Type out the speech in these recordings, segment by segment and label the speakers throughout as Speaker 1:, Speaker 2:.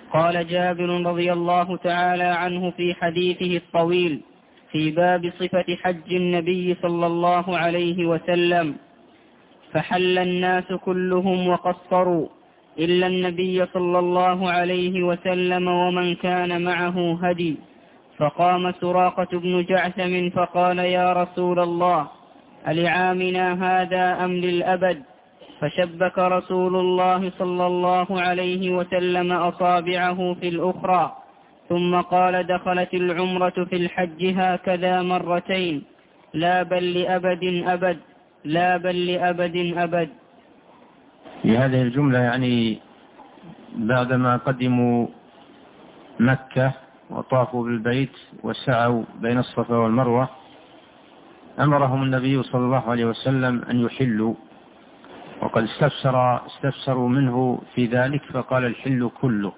Speaker 1: قال جابر رضي الله تعالى عنه في حديثه الطويل في باب صفة حج النبي صلى الله عليه وسلم: فحل الناس كلهم وقصروا إلا النبي صلى الله عليه وسلم ومن كان معه هدي. فقام سراقة بن جعثم فقال: يا رسول الله، ألعامنا هذا أم للأبد؟ فشبك رسول الله صلى الله عليه وسلم أصابعه في الأخرى، ثم قال: دخلت العمرة في الحج هكذا مرتين، لا بل لأبد أبد، لا بل لأبد أبد.
Speaker 2: في هذه الجملة يعني بعدما قدموا مكة وطافوا بالبيت وسعوا بين الصفا والمروة، أمرهم النبي صلى الله عليه وسلم أن يحلوا، وقد استفسروا منه في ذلك فقال: الحل كله.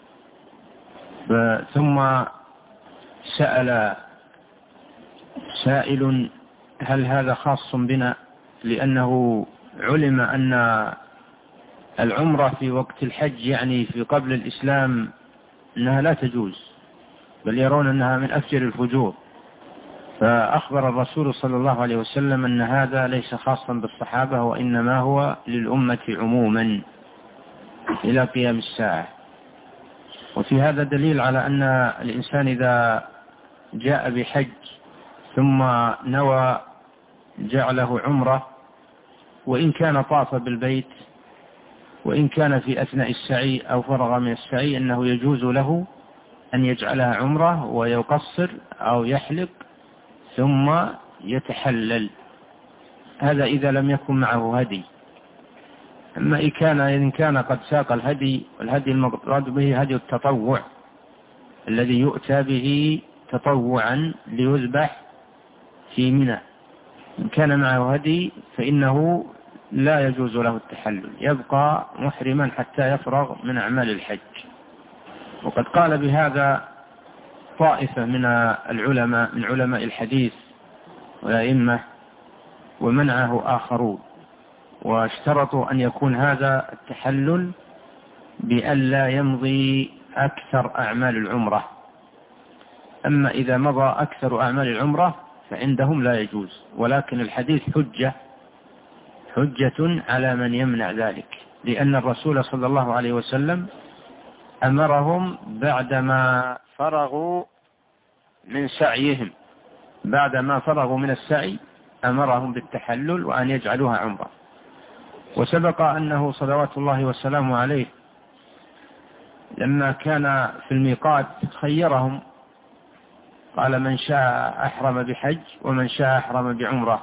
Speaker 2: ثم سأل سائل: هل هذا خاص بنا؟ لأنه علم أن العمرة في وقت الحج يعني في قبل الإسلام أنها لا تجوز، بل يرون أنها من أفجر الفجور. فأخبر الرسول صلى الله عليه وسلم أن هذا ليس خاصا بالصحابة، وإنما هو للأمة عموما إلى قيام الساعة. وفي هذا دليل على أن الإنسان إذا جاء بحج ثم نوى جعله عمرة، وإن كان طاف بالبيت وإن كان في أثناء السعي أو فرغ من السعي، أنه يجوز له أن يجعلها عمرة ويقصر أو يحلق ثم يتحلل. هذا إذا لم يكن معه هدي. أما إن كان قد ساق الهدي، والهدي المراد به هدي التطوع الذي يؤتى به تطوعا ليذبح في منى، إن كان معه هدي فإنه لا يجوز له التحلل، يبقى محرما حتى يفرغ من أعمال الحج. وقد قال بهذا طائفة من العلماء من علماء الحديث والأئمة، ومنعه آخرون، واشترطوا أن يكون هذا التحلل بأن لا يمضي أكثر أعمال العمرة. أما إذا مضى أكثر أعمال العمرة فعندهم لا يجوز، ولكن الحديث حجة على من يمنع ذلك، لأن الرسول صلى الله عليه وسلم أمرهم بعدما فرغوا من سعيهم، بعدما فرغوا من السعي أمرهم بالتحلل وأن يجعلوها عمرة. وسبق أنه صلوات الله وسلامه عليه لما كان في الميقات خيرهم، قال: من شاء أحرم بحج ومن شاء أحرم بعمرة.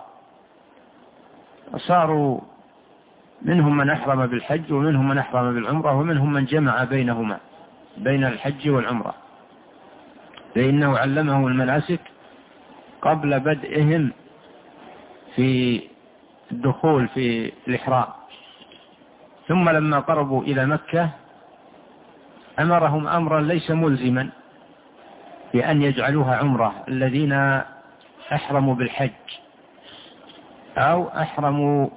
Speaker 2: وصاروا منهم من أحرم بالحج ومنهم من أحرم بالعمرة ومنهم من جمع بينهما، بين الحج والعمرة، فإنه علمهم المناسك قبل بدئهم في الدخول في الإحرام. ثم لما قربوا إلى مكة أمرهم أمرا ليس ملزما بأن يجعلوها عمرة، الذين أحرموا بالحج أو أحرموا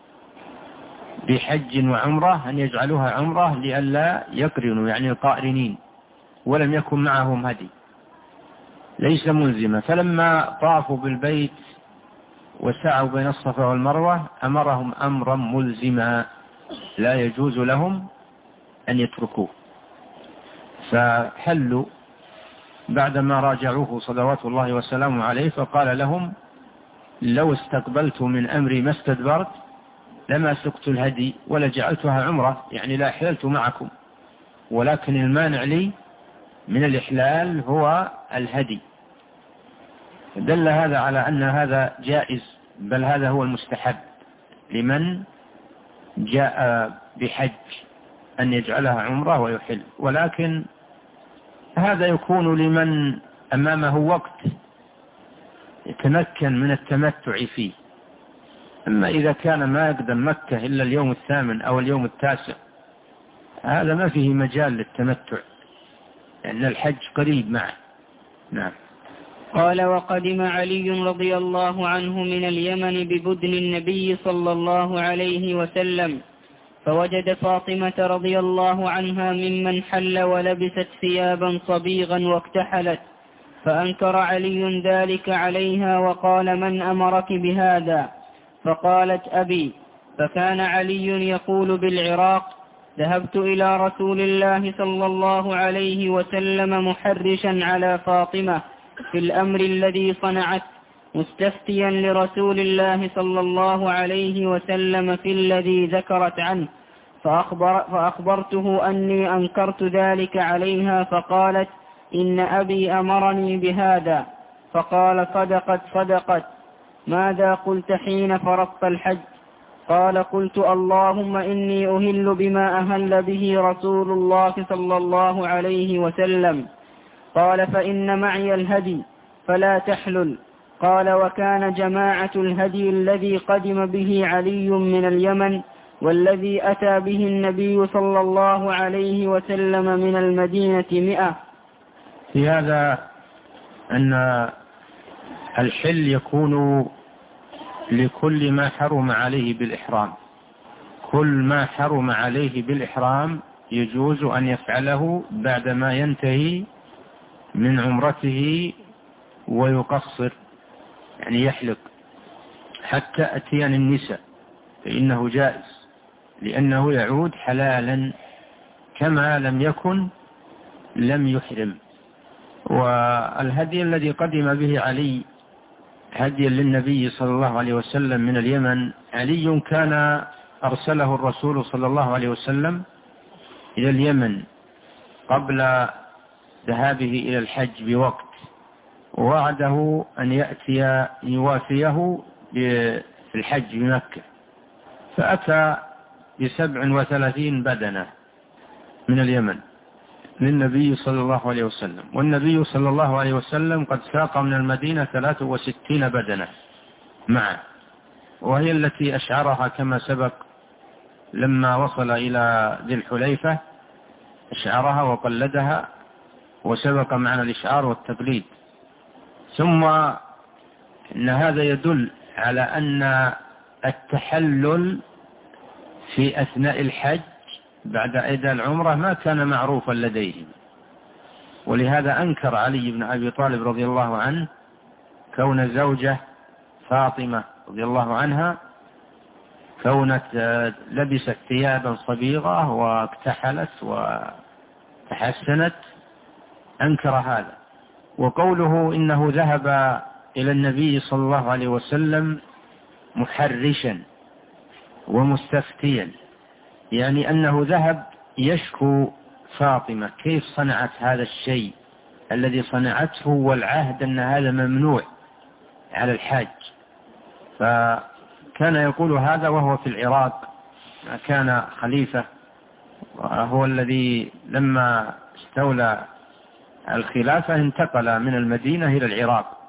Speaker 2: بحج وعمرة أن يجعلوها عمرة لئلا يقرنوا، يعني القائرنين، ولم يكن معهم هدي، ليس ملزما. فلما طافوا بالبيت وسعوا بين الصفا والمروة أمرهم أمرا ملزما لا يجوز لهم أن يتركوه، فحلوا بعدما راجعوه صلوات الله وسلامه عليه، فقال لهم: لو استقبلت من أمري ما استدبرت لما سقت الهدي ولا جعلتها عمرة، يعني لا أحللت معكم، ولكن المانع لي من الإحلال هو الهدي. دل هذا على أن هذا جائز، بل هذا هو المستحب لمن جاء بحج أن يجعلها عمرة ويحل، ولكن هذا يكون لمن أمامه وقت يتمكن من التمتع فيه. أما إذا كان ما يقدم مكة إلا اليوم 8 أو اليوم 9 هذا ما فيه مجال للتمتع، لأن الحج قريب معه. نعم.
Speaker 1: قال: وقدم علي رضي الله عنه من اليمن ببدن النبي صلى الله عليه وسلم، فوجد فاطمة رضي الله عنها ممن حل ولبست ثيابا صبيغا واكتحلت، فأنكر علي ذلك عليها وقال: من أمرك بهذا؟ فقالت: أبي. فكان علي يقول بالعراق: ذهبت إلى رسول الله صلى الله عليه وسلم محرشا على فاطمة في الأمر الذي صنعت، مستفتيا لرسول الله صلى الله عليه وسلم في الذي ذكرت عنه، فأخبرته أني أنكرت ذلك عليها، فقالت: إن أبي أمرني بهذا. فقال: صدقت. ماذا قلت حين فرضت الحج؟ قال: قلت: اللهم إني أهل بما أهل به رسول الله صلى الله عليه وسلم. قال: فإن معي الهدي فلا تحلل. قال: وكان جماعة الهدي الذي قدم به علي من اليمن والذي أتى به النبي صلى الله عليه وسلم من المدينة 100.
Speaker 2: في هذا أن الحل يكون لكل ما حرم عليه بالإحرام. كل ما حرم عليه بالإحرام يجوز أن يفعله بعدما ينتهي من عمرته ويقصر، يعني يحلق حتى أتيان النساء، فإنه جائز، لأنه يعود حلالا كما لم يكن لم يحرم. والهدي الذي قدم به علي هديا للنبي صلى الله عليه وسلم من اليمن، علي كان أرسله الرسول صلى الله عليه وسلم إلى اليمن قبل ذهابه إلى الحج بوقت، ووعده أن يأتي يوافيه في الحج بمكة، فأتى ب37 بدنة من اليمن للنبي صلى الله عليه وسلم، والنبي صلى الله عليه وسلم قد ساق من المدينة 63 بدنة معه، وهي التي أشعرها كما سبق لما وصل إلى ذي الحليفة، أشعرها وقلدها، وسبق معنا الإشعار والتقليد. ثم إن هذا يدل على أن التحلل في أثناء الحج بعد أداء العمرة ما كان معروفا لديهم، ولهذا أنكر علي بن أبي طالب رضي الله عنه كون زوجة فاطمة رضي الله عنها كونت لبست ثيابا صبيغة واكتحلت وتحسنت، أنكر هذا. وقوله إنه ذهب إلى النبي صلى الله عليه وسلم محرشا ومستفتيا، يعني أنه ذهب يشكو فاطمة كيف صنعت هذا الشيء الذي صنعته، والعهد أن هذا ممنوع على الحاج. فكان يقول هذا وهو في العراق، كان خليفة، وهو الذي لما استولى الخلافة انتقل من المدينة إلى العراق،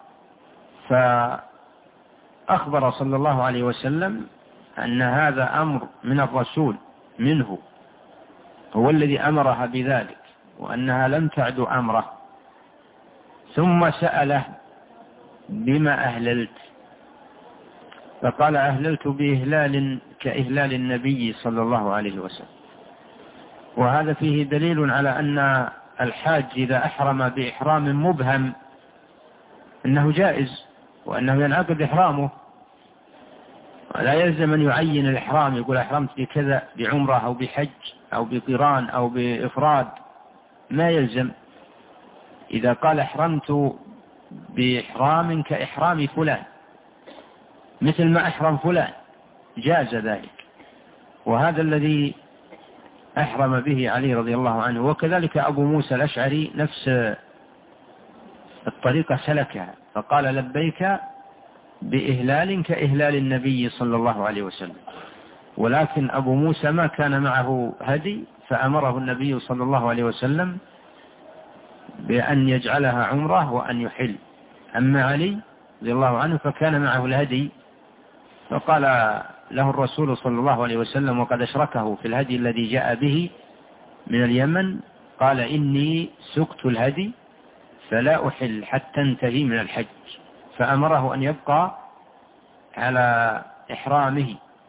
Speaker 2: فأخبر صلى الله عليه وسلم أن هذا أمر من الرسول منه، هو الذي أمرها بذلك، وأنها لم تعد أمره. ثم سأله: بما أهللت؟ فقال: أهللت بإهلال كإهلال النبي صلى الله عليه وسلم. وهذا فيه دليل على أن الحاج إذا أحرم بإحرام مبهم أنه جائز، وأنه ينعقد إحرامه، ولا يلزم أن يعين الإحرام، يقول أحرمت بكذا، بعمرة أو بحج أو بقران أو بإفراد، ما يلزم. إذا قال أحرمت بإحرام كإحرام فلان مثل ما أحرم فلان جاز ذلك، وهذا الذي أحرم به علي رضي الله عنه. وكذلك أبو موسى الأشعري نفس الطريقة سلكها، فقال: لبيك بإهلال كإهلال النبي صلى الله عليه وسلم. ولكن أبو موسى ما كان معه هدي، فأمره النبي صلى الله عليه وسلم بأن يجعلها عمره وأن يحل. أما علي رضي الله عنه فكان معه الهدي، فقال له الرسول صلى الله عليه وسلم وقد أشركه في الهدي الذي جاء به من اليمن، قال: إني سقت الهدي فلا أحل حتى انتهي من الحج، فأمره أن يبقى على إحرامه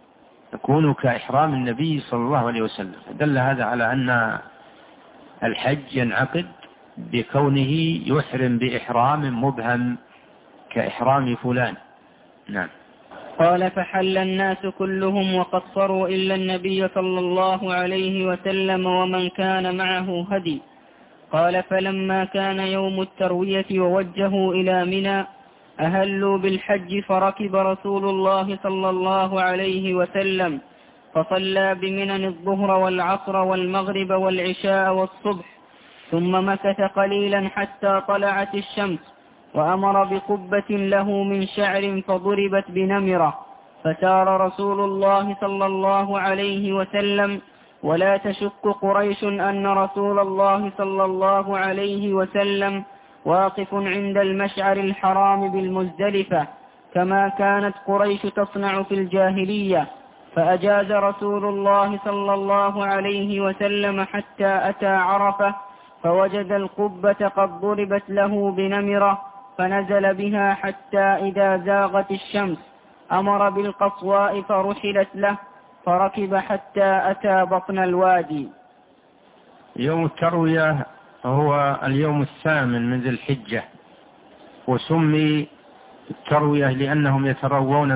Speaker 2: يكون كإحرام النبي صلى الله عليه وسلم. دل هذا على أن الحج ينعقد بكونه يحرم بإحرام مبهم كإحرام فلان. نعم.
Speaker 1: قال فحل الناس كلهم وقصروا إلا النبي صلى الله عليه وسلم ومن كان معه هدي. قال فلما كان يوم التروية ووجهوا إلى منى أهلوا بالحج فركب رسول الله صلى الله عليه وسلم فصلى بمنى الظهر والعصر والمغرب والعشاء والصبح، ثم مكث قليلا حتى طلعت الشمس، وأمر بقبة له من شعر فضربت بنمرة، فسار رسول الله صلى الله عليه وسلم ولا تشك قريش أن رسول الله صلى الله عليه وسلم واقف عند المشعر الحرام بالمزدلفة كما كانت قريش تصنع في الجاهلية. فأجاز رسول الله صلى الله عليه وسلم حتى أتى عرفة فوجد القبة قد ضربت له بنمرة، فنزل بها حتى إذا زاغت الشمس أمر بالقصواء فرحلت له، فركب حتى أتى بطن الوادي.
Speaker 2: يوم التروية هو اليوم الثامن من ذي الحجة، وسمي التروية لأنهم يتروون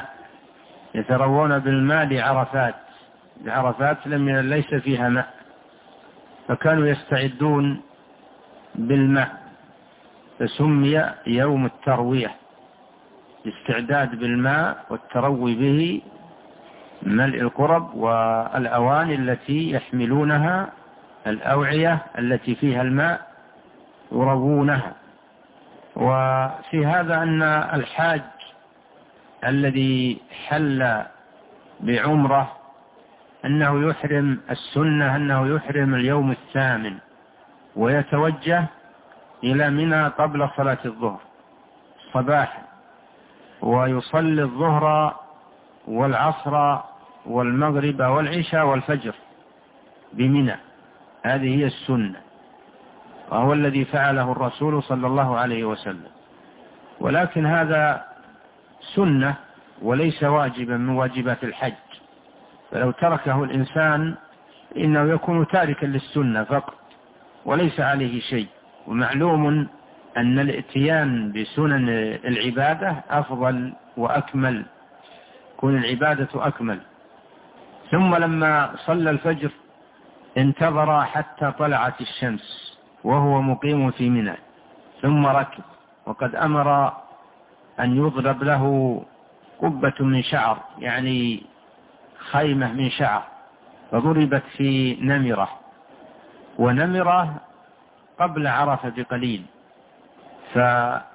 Speaker 2: بالماء لعرفات ليس فيها ماء، فكانوا يستعدون بالماء، فسمي يوم التروية، الاستعداد بالماء والتروي به، ملء القرب والأواني التي يحملونها، الأوعية التي فيها الماء يروونها. وفي هذا أن الحاج الذي حل بعمرة أنه يحرم السنة أنه يحرم اليوم الثامن ويتوجه إلى منى قبل صلاة الظهر صباحا، ويصلي الظهر والعصر والمغرب والعشاء والفجر بمنى. هذه هي السنة، وهو الذي فعله الرسول صلى الله عليه وسلم. ولكن هذا سنة وليس واجبا من واجبات الحج، فلو تركه الإنسان إنه يكون تاركا للسنة فقط وليس عليه شيء. ومعلوم أن الاتيان بسنن العبادة أفضل وأكمل، تكون العبادة أكمل. ثم لما صلى الفجر انتظر حتى طلعت الشمس وهو مقيم في منى، ثم ركب، وقد أمر أن يضرب له قبة من شعر، يعني خيمة من شعر، فضربت في نمرة، ونمرة قبل عرفة بقليل. فكانت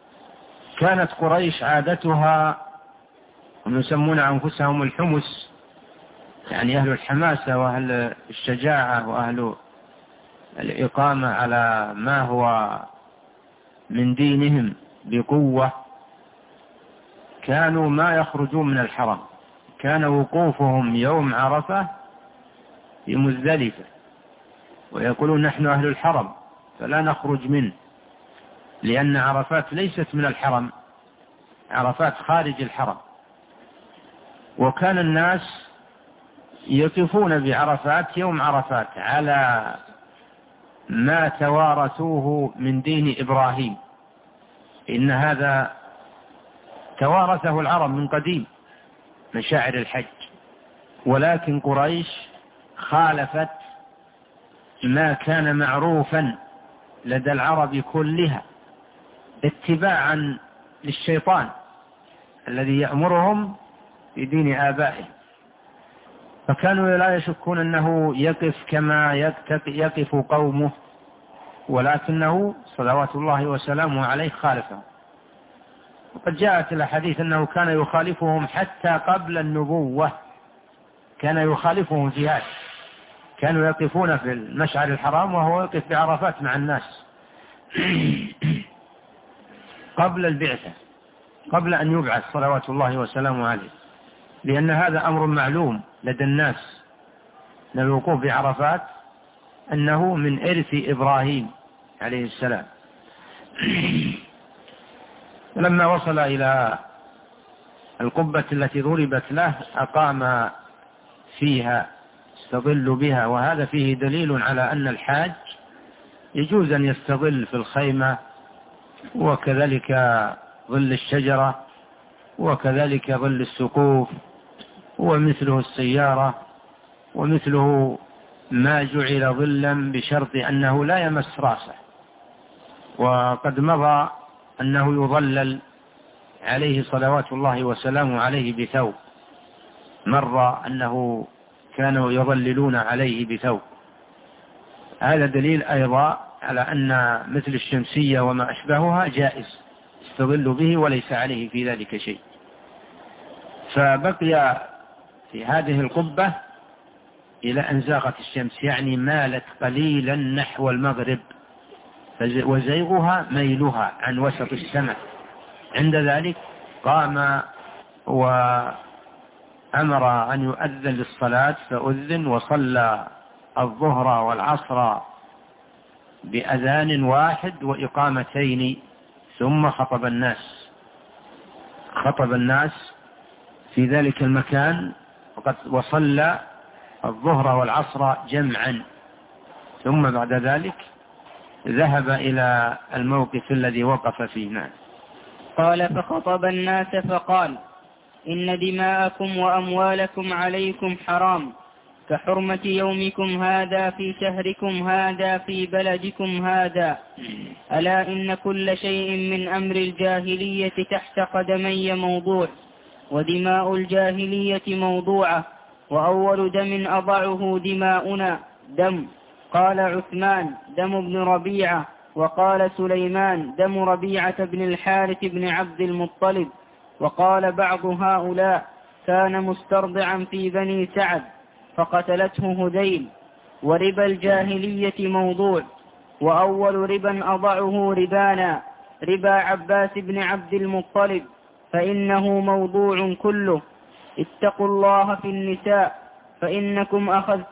Speaker 2: قريش عادتها، هم يسمون أنفسهم الحمس، يعني أهل الحماسة وأهل الشجاعة وأهل الإقامة على ما هو من دينهم بقوة، كانوا ما يخرجون من الحرم، كان وقوفهم يوم عرفة في مزدلفة، ويقولون نحن أهل الحرم فلا نخرج منه، لأن عرفات ليست من الحرم، عرفات خارج الحرم. وكان الناس يقفون بعرفات يوم عرفات على ما توارثوه من دين إبراهيم، إن هذا توارثه العرب من قديم، مشاعر الحج. ولكن قريش خالفت ما كان معروفا لدى العرب كلها اتباعا للشيطان الذي يأمرهم في دين آبائهم، فكانوا لا يشكون أنه يقف كما يقف قومه، ولكنه صلوات الله وسلامه عليه خالفهم. وقد جاءت الأحاديث أنه كان يخالفهم حتى قبل النبوة، كان يخالفهم في هذا، كانوا يقفون في المشعر الحرام وهو يقف بعرفات مع الناس قبل البعثة، قبل أن يبعث صلوات الله وسلامه عليه، لأن هذا أمر معلوم لدى الناس، أن الوقوف بعرفات أنه من إرث إبراهيم عليه السلام. لما وصل إلى القبة التي ضربت له أقام فيها يستظل بها، وهذا فيه دليل على أن الحاج يجوز أن يستظل في الخيمة، وكذلك ظل الشجرة، وكذلك ظل السقوف، ومثله السيارة، ومثله ما جعل ظلا بشرط أنه لا يمس رأسه. وقد مضى أنه يظلل عليه صلوات الله وسلامه عليه بثوب، مر أنه كانوا يظللون عليه بثوب. هذا دليل أيضا على أن مثل الشمسية وما أشبهها جائز يستظل به وليس عليه في ذلك شيء. فبقي في هذه القبة إلى أن زاغت الشمس، يعني مالت قليلا نحو المغرب، وزيغها ميلها عن وسط السماء. عند ذلك قام وأمر أن يؤذن للصلاة، فأذن وصلى الظهر والعصر بأذان واحد وإقامتين، ثم خطب الناس في ذلك المكان، وصلى الظهر والعصر جمعا، ثم بعد ذلك ذهب إلى الموقف الذي وقف فيه.
Speaker 1: قال: فخطب الناس فقال: إن دماءكم وأموالكم عليكم حرام كحرمة يومكم هذا في شهركم هذا في بلدكم هذا. ألا إن كل شيء من أمر الجاهلية تحت قدمي موضوع، ودماء الجاهلية موضوعة، وأول دم أضعه دماؤنا دم. قال عثمان: دم ابن ربيعة. وقال سليمان: دم ربيعة بن الحارث بن عبد المطلب. وقال بعض هؤلاء: كان مسترضعا في بني سعد فقتلته هذيل. وربا الجاهلية موضوع، وأول ربا أضعه ربانا ربا عباس بن عبد المطلب، فإنه موضوع كله. اتقوا الله في النساء، فإنكم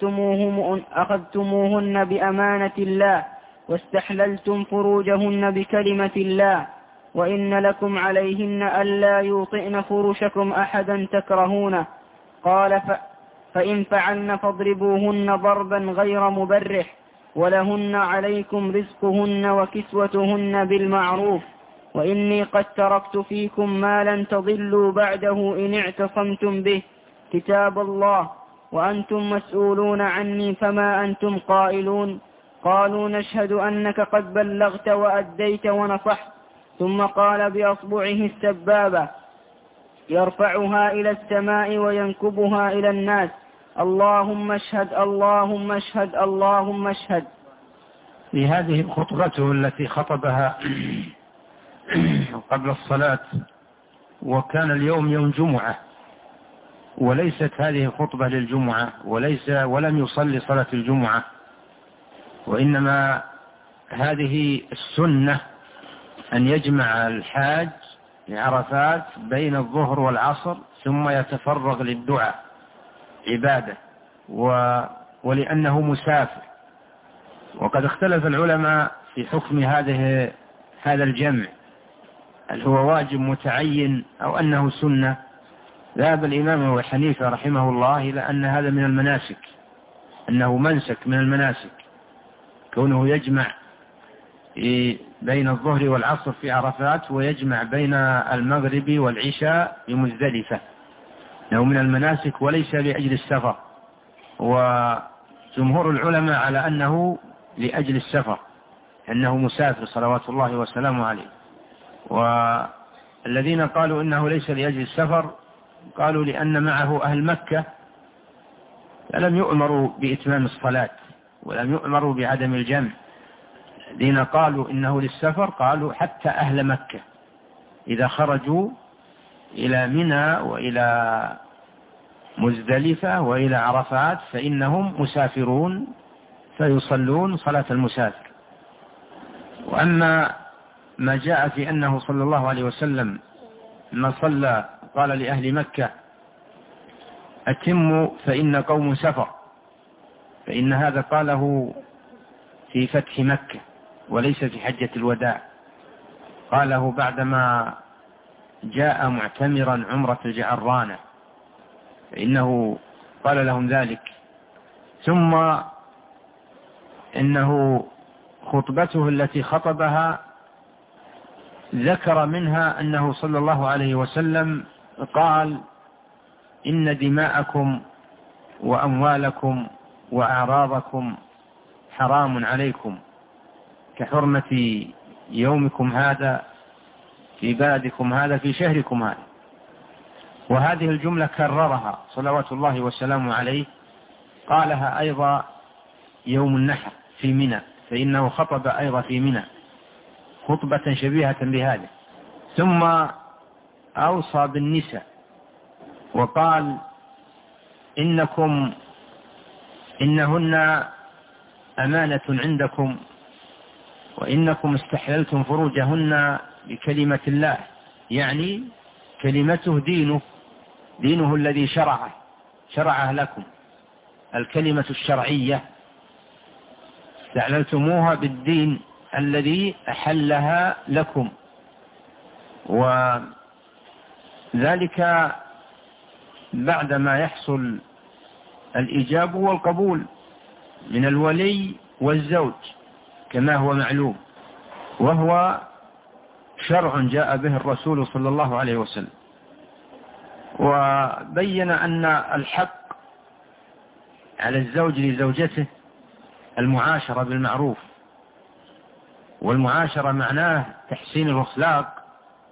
Speaker 1: أخذتموهن بأمانة الله، واستحللتم فروجهن بكلمة الله، وإن لكم عليهن ألا يوطئن فرشكم أحدا تكرهونه. قال: فإن فعلن فاضربوهن ضربا غير مبرح، ولهن عليكم رزقهن وكسوتهن بالمعروف، وإني قد تركت فيكم ما لن تضلوا بعده إن اعتصمتم به، كتاب الله، وأنتم مسؤولون عني، فما أنتم قائلون؟ قالوا: نشهد أنك قد بلغت وأديت ونصحت. ثم قال بأصبعه السبابة يرفعها إلى السماء وينكبها إلى الناس: اللهم اشهد اللهم اشهد اللهم اشهد.
Speaker 2: في هذه خطبته التي خطبها قبل الصلاة، وكان اليوم يوم جمعة، وليست هذه خطبة للجمعة، ولم يصلي صلاة الجمعة، وإنما هذه السنة أن يجمع الحاج لعرفات بين الظهر والعصر، ثم يتفرغ للدعاء عبادة، ولأنه مسافر. وقد اختلف العلماء في حكم هذا الجمع، هل هو واجب متعين أو أنه سنة. ذهب الإمام أبو حنيفة رحمه الله إلى أن هذا من المناسك، أنه منسك من المناسك، كونه يجمع بين الظهر والعصر في عرفات، ويجمع بين المغرب والعشاء بمزدلفة، أنه من المناسك وليس لأجل السفر. وجمهور العلماء على أنه لأجل السفر، أنه مسافر صلوات الله وسلامه عليه. والذين قالوا إنه ليس لأجل السفر قالوا لأن معه أهل مكة، فلم يؤمروا بإتمام الصلاة ولم يؤمروا بعدم الجمع. الذين قالوا إنه للسفر قالوا حتى أهل مكة إذا خرجوا إلى منى وإلى مزدلفة وإلى عرفات فإنهم مسافرون فيصلون صلاة المسافر. وأما ما جاء في أنه صلى الله عليه وسلم ما صلى قال لأهل مكة: أتموا فإن قوم سفر، فإن هذا قاله في فتح مكة وليس في حجة الوداع، قاله بعدما جاء معتمرا عمرة الجعرانة، فإنه قال لهم ذلك. ثم إنه خطبته التي خطبها ذكر منها أنه صلى الله عليه وسلم قال: إن دماءكم وأموالكم وأعراضكم حرام عليكم كحرمة يومكم هذا في بلدكم هذا في شهركم هذا. وهذه الجملة كررها صلوات الله وسلامه عليه، قالها أيضا يوم النحر في منى، فإنه خطب أيضا في منى خطبة شبيهة بهذه. ثم أوصى بالنساء وقال: إنهن أمانة عندكم، وإنكم استحللتم فروجهن بكلمة الله، يعني كلمته دينه الذي شرعه لكم، الكلمة الشرعية استحللتموها بالدين الذي أحلها لكم. وذلك بعدما يحصل الإجاب والقبول من الولي والزوج كما هو معلوم، وهو شرع جاء به الرسول صلى الله عليه وسلم. وبين أن الحق على الزوج لزوجته المعاشرة بالمعروف، والمعاشرة معناه تحسين الأخلاق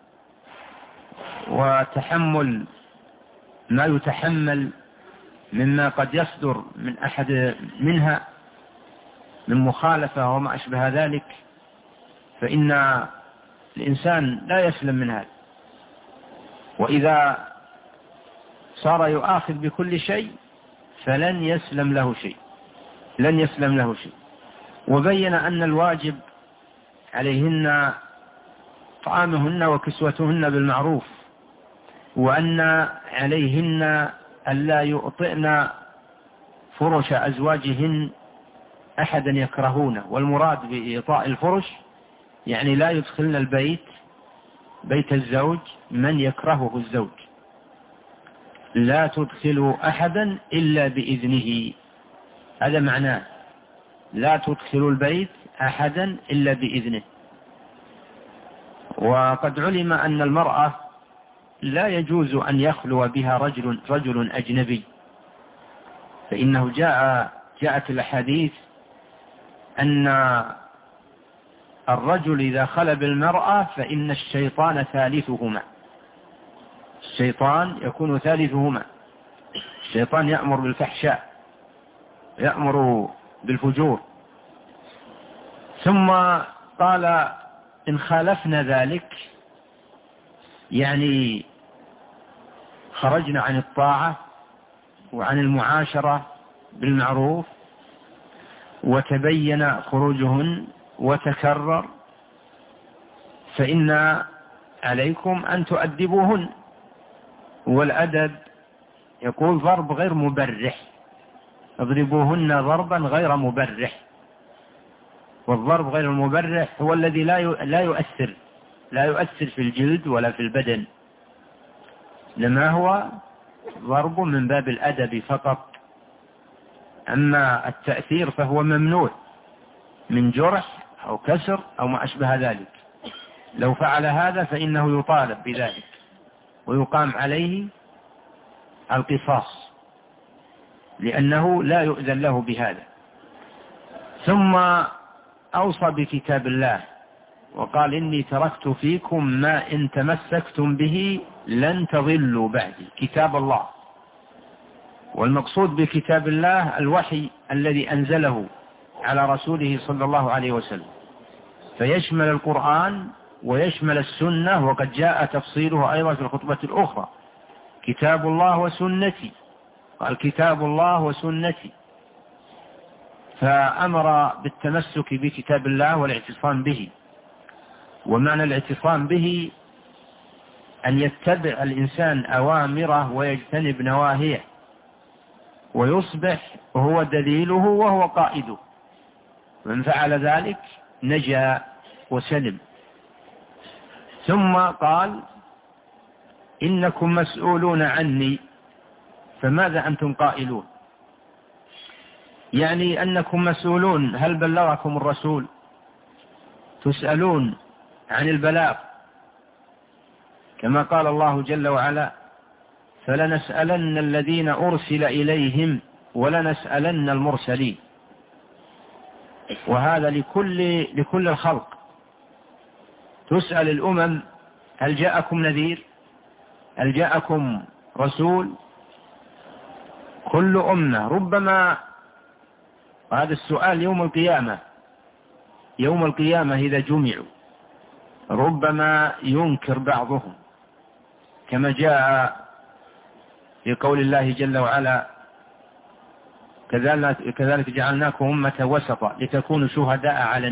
Speaker 2: وتحمل ما يتحمل مما قد يصدر من أحد منها من مخالفة وما أشبه ذلك، فإن الإنسان لا يسلم من هذا. وإذا صار يؤاخذ بكل شيء فلن يسلم له شيء. وبين أن الواجب عليهن طعامهن وكسوتهن بالمعروف، وأن عليهن ألا يؤطئن فرش أزواجهن أحدا يكرهونه. والمراد بإيطاء الفرش يعني لا يدخلن بيت الزوج من يكرهه الزوج، لا تدخلوا أحدا إلا بإذنه، هذا معناه لا تدخلوا البيت أحدا إلا بإذنه. وقد علم أن المرأة لا يجوز أن يخلو بها رجل أجنبي، فإنه جاءت الأحاديث أن الرجل إذا خلى بالمرأة فإن الشيطان ثالثهما، الشيطان يكون ثالثهما. الشيطان يأمر بالفحشاء، يأمر بالفجور. ثم قال: إن خالفنا ذلك يعني خرجنا عن الطاعة وعن المعاشرة بالمعروف وتبين خروجهن وتكرر، فإن عليكم أن تؤدبوهن. والأدب يقول ضرب غير مبرح، اضربوهن ضربا غير مبرح. والضرب غير المبرح هو الذي لا يؤثر في الجلد ولا في البدن، لما هو ضرب من باب الأدب فقط. أما التأثير فهو ممنوع من جرح أو كسر أو ما أشبه ذلك. لو فعل هذا فإنه يطالب بذلك ويقام عليه القصاص، لأنه لا يؤذن له بهذا. ثم أوصى بكتاب الله وقال: إني تركت فيكم ما إن تمسكتم به لن تضلوا بعدي، كتاب الله. والمقصود بكتاب الله الوحي الذي أنزله على رسوله صلى الله عليه وسلم، فيشمل القرآن ويشمل السنة، وقد جاء تفصيله أيضا في الخطبة الأخرى: كتاب الله وسنتي، قال كتاب الله وسنتي. فأمر بالتمسك بكتاب الله والاعتصام به. ومعنى الاعتصام به أن يتبع الإنسان أوامره ويجتنب نواهيه، ويصبح هو دليله وهو قائده، من فعل ذلك نجا وسلم. ثم قال: إنكم مسؤولون عني فماذا أنتم قائلون؟ يعني أنكم مسؤولون، هل بلغكم الرسول؟ تسألون عن البلاغ، كما قال الله جل وعلا: فلنسألن الذين أرسل إليهم ولنسألن المرسلين. وهذا لكل الخلق. تسأل الأمم: هل جاءكم نذير؟ هل جاءكم رسول؟ كل أمة ربما، وهذا السؤال يوم القيامة إذا جمعوا ربما ينكر بعضهم، كما جاء في قول الله جل وعلا: كذلك جعلناكم أمة وسطا لتكونوا شهداء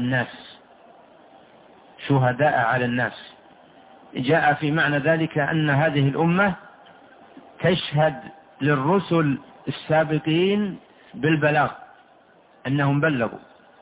Speaker 2: على الناس. جاء في معنى ذلك أن هذه الأمة تشهد للرسل السابقين بالبلاغ، أنهم بلغوا.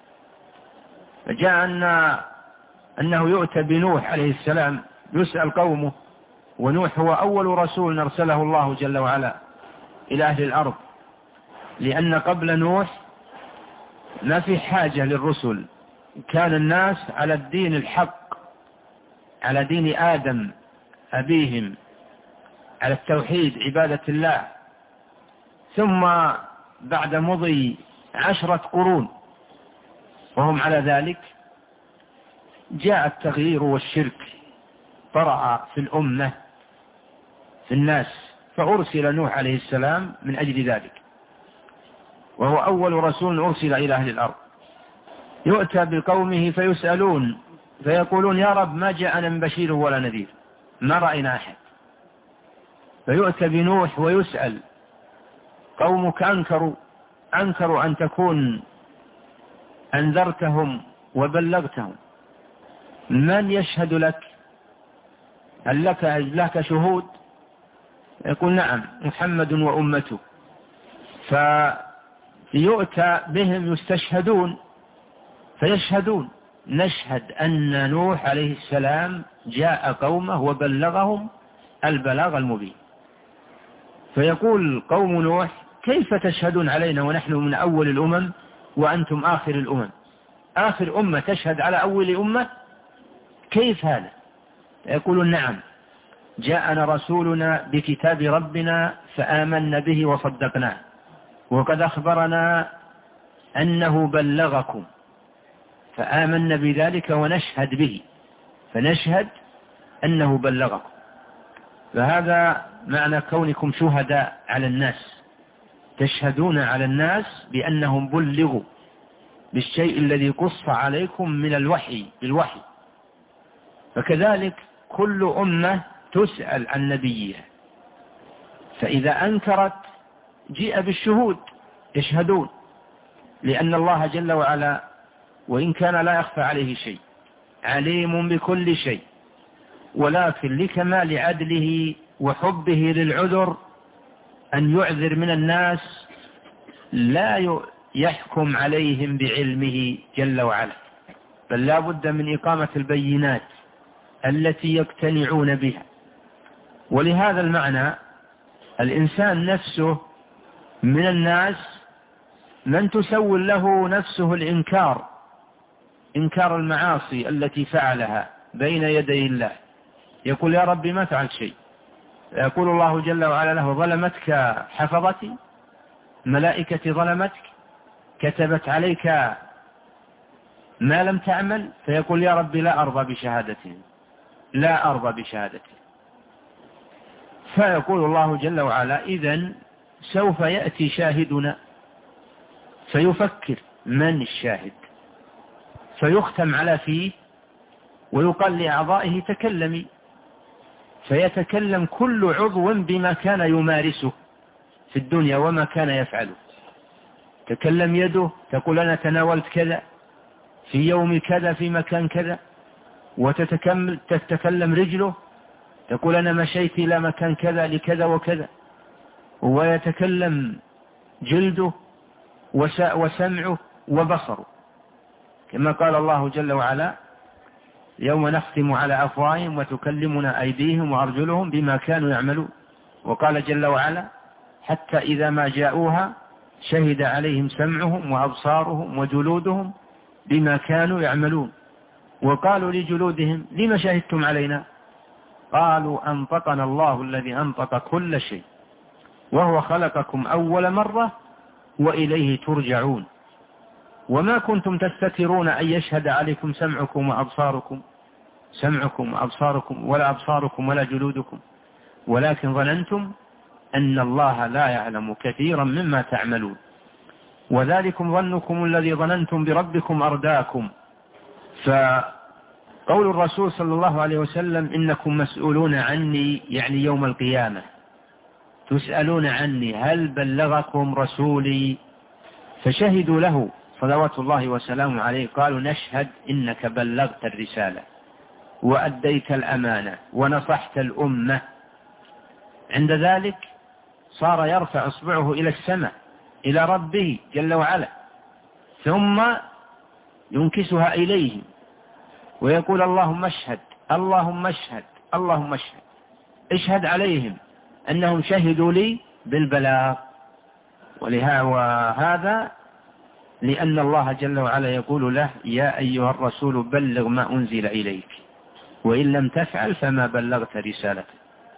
Speaker 2: فجاء أنه يؤتى بنوح عليه السلام يسأل قومه، ونوح هو أول رسول أرسله الله جل وعلا إلى أهل الأرض، لأن قبل نوح ما في حاجة للرسل، كان الناس على الدين الحق، على دين آدم أبيهم، على التوحيد عبادة الله. ثم بعد مضي 10 قرون وهم على ذلك جاء التغيير والشرك طرأ في الأمة في الناس، فأرسل نوح عليه السلام من أجل ذلك، وهو أول رسول أرسل إلى أهل الأرض. يؤتى بقومه فيسألون فيقولون: يا رب ما جاءنا من بشير ولا نذير، ما رأينا أحد. فيؤتى بنوح ويسأل: قومك أنكروا أن تكون أنذرتهم وبلغتهم، من يشهد لك؟ هل لك شهود؟ يقول: نعم، محمد وأمته. فيؤتى بهم يستشهدون فيشهدون: نشهد أن نوح عليه السلام جاء قومه وبلغهم البلاغ المبين. فيقول قوم نوح: كيف تشهدون علينا ونحن من أول الأمم وأنتم آخر الأمم؟ آخر أمة تشهد على أول أمة؟ كيف هذا؟ يقولون: نعم، جاءنا رسولنا بكتاب ربنا فآمنا به وصدقناه، وقد أخبرنا أنه بلغكم فآمنا بذلك ونشهد به، فنشهد أنه بلغكم. فهذا معنى كونكم شهداء على الناس، تشهدون على الناس بأنهم بلغوا بالشيء الذي قص عليكم من الوحي بالوحي. فكذلك كل أمة تسأل عن نبيها، فإذا أنكرت جيء بالشهود يشهدون، لأن الله جل وعلا وإن كان لا يخفى عليه شيء عليم بكل شيء، ولكن لكمال عدله وحبه للعذر أن يعذر من الناس، لا يحكم عليهم بعلمه جل وعلا، بل لا بد من إقامة البينات التي يقتنعون بها. ولهذا المعنى الإنسان نفسه من الناس من تسول له نفسه إنكار المعاصي التي فعلها بين يدي الله، يقول: يا ربي ما فعلت شيء. يقول الله جل وعلا له: ظلمتك حفظتي، ملائكتي ظلمتك، كتبت عليك ما لم تعمل. فيقول: يا ربي لا أرضى بشهادتهم، لا أرضى بشهادتهم. فيقول الله جل وعلا: إذن سوف يأتي شاهدنا، فيفكر من الشاهد، فيختم على فيه ويقال لأعضائه: تكلمي، فيتكلم كل عضو بما كان يمارسه في الدنيا وما كان يفعله. تكلم يده تقول: أنا تناولت كذا في يوم كذا في مكان كذا، وتتكلم رجله تقول: أنا مشيت إلى مكان كذا لكذا وكذا، ويتكلم جلده وسمعه وبصره، كما قال الله جل وعلا: يوم نختم على أفواههم وتكلمنا أيديهم وأرجلهم بما كانوا يعملون. وقال جل وعلا حتى إذا ما جاءوها شهد عليهم سمعهم وأبصارهم وجلودهم بما كانوا يعملون. وقالوا لجلودهم لما شهدتم علينا؟ قالوا أنطقنا الله الذي أنطق كل شيء وهو خلقكم أول مرة وإليه ترجعون وما كنتم تستترون أن يشهد عليكم سمعكم وأبصاركم ولا أبصاركم ولا جلودكم ولكن ظننتم أن الله لا يعلم كثيرا مما تعملون وذلكم ظنكم الذي ظننتم بربكم أرداكم. فقول الرسول صلى الله عليه وسلم إنكم مسؤولون عني يعني يوم القيامة تسألون عني هل بلغكم رسولي؟ فشهدوا له صلوات الله وسلامه عليه قالوا نشهد إنك بلغت الرسالة وأديت الأمانة ونصحت الأمة. عند ذلك صار يرفع إصبعه إلى السماء إلى ربه جل وعلا ثم ينكسها إليه ويقول اللهم اشهد اللهم اشهد اللهم اشهد اشهد عليهم أنهم شهدوا لي بالبلاغ. وهذا لأن الله جل وعلا يقول له يا أيها الرسول بلغ ما أنزل إليك وإن لم تفعل فما بلغت رسالته.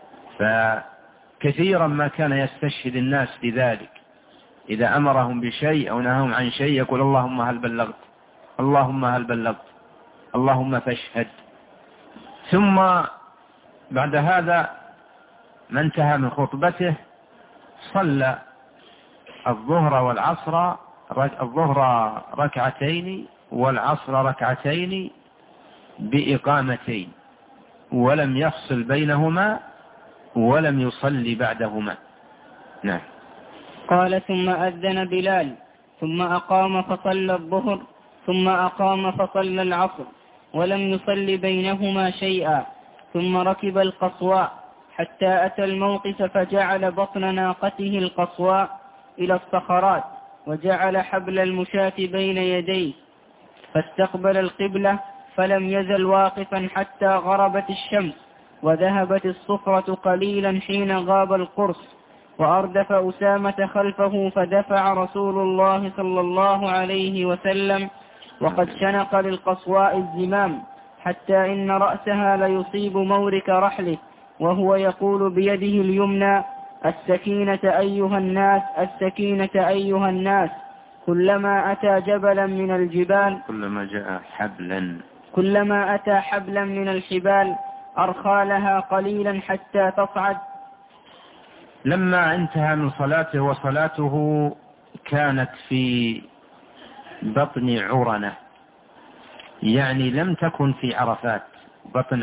Speaker 2: فكثيرا ما كان يستشهد الناس بذلك إذا أمرهم بشيء أو نهاهم عن شيء يقول اللهم هل بلغت اللهم هل بلغت اللهم فاشهد. ثم بعد هذا ما انتهى من خطبته صلى الظهر والعصر الظهر ركعتين والعصر ركعتين بإقامتين ولم يفصل بينهما ولم يصلي بعدهما. نعم.
Speaker 1: قال ثم أذن بلال ثم أقام فصلى الظهر ثم أقام فصلى العصر ولم يصل بينهما شيئا ثم ركب القصواء حتى أتى الموقف فجعل بطن ناقته القصواء إلى الصخرات وجعل حبل المشاة بين يديه فاستقبل القبلة فلم يزل واقفا حتى غربت الشمس وذهبت الصفرة قليلا حين غاب القرص وأردف أسامة خلفه فدفع رسول الله صلى الله عليه وسلم وقد شنق للقصواء الزمام حتى إن رأسها ليصيب مورك رحله وهو يقول بيده اليمنى السكينة أيها الناس السكينة أيها الناس كلما أتى جبلا من الجبال كلما أتى حبلا من الحبال أرخى لها قليلا حتى تصعد.
Speaker 2: لما انتهى من صلاته وصلاته كانت في بطن عرنة يعني لم تكن في عرفات. بطن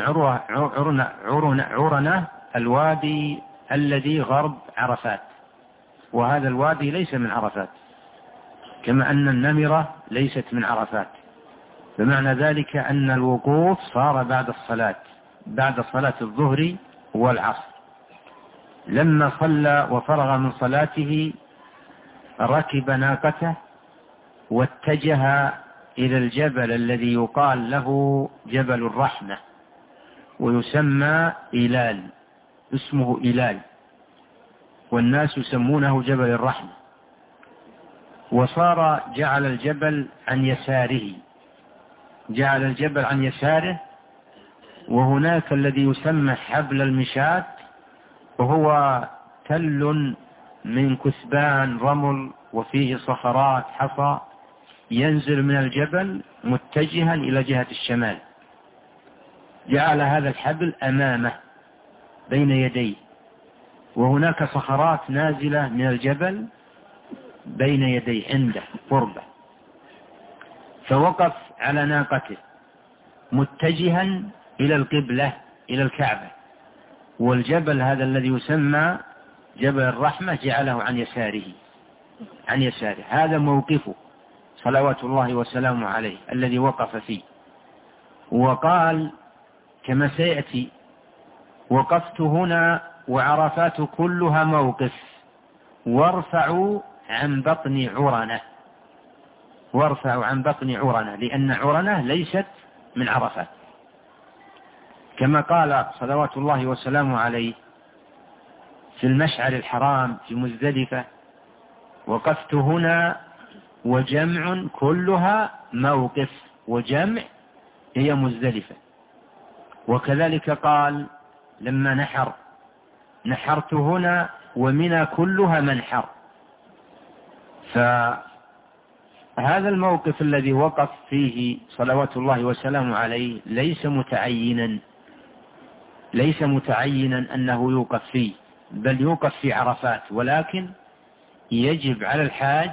Speaker 2: عرنة الوادي الذي غرب عرفات وهذا الوادي ليس من عرفات كما أن النمرة ليست من عرفات. بمعنى ذلك أن الوقوف صار بعد صلاة الظهر والعصر. لما صلى وفرغ من صلاته ركب ناقته واتجه إلى الجبل الذي يقال له جبل الرحمة ويسمى إلال اسمه إلال والناس يسمونه جبل الرحمة. وصار جعل الجبل عن يساره وهناك الذي يسمى حبل المشاة وهو تل من كثبان رمل وفيه صخرات حصى ينزل من الجبل متجها إلى جهة الشمال. جعل هذا الحبل أمامه بين يديه وهناك صخرات نازلة من الجبل بين يديه عنده قربه. فوقف على ناقته متجها إلى القبلة إلى الكعبة والجبل هذا الذي يسمى جبل الرحمة جعله عن يساره. هذا موقفه صلوات الله وسلامه عليه الذي وقف فيه. وقال كما سيأتي وقفت هنا وعرفات كلها موقف وارفعوا عن بطن عرنة لأن عرنة ليست من عرفات كما قال صلوات الله وسلامه عليه في المشعر الحرام في مزدلفة: وقفت هنا وجمع كلها موقف، وجمع هي مزدلفة. وكذلك قال لما نحرت هنا ومنى كلها منحر. فهذا الموقف الذي وقف فيه صلوات الله وسلامه عليه ليس متعينا أنه يوقف فيه، بل يوقف في عرفات، ولكن يجب على الحاج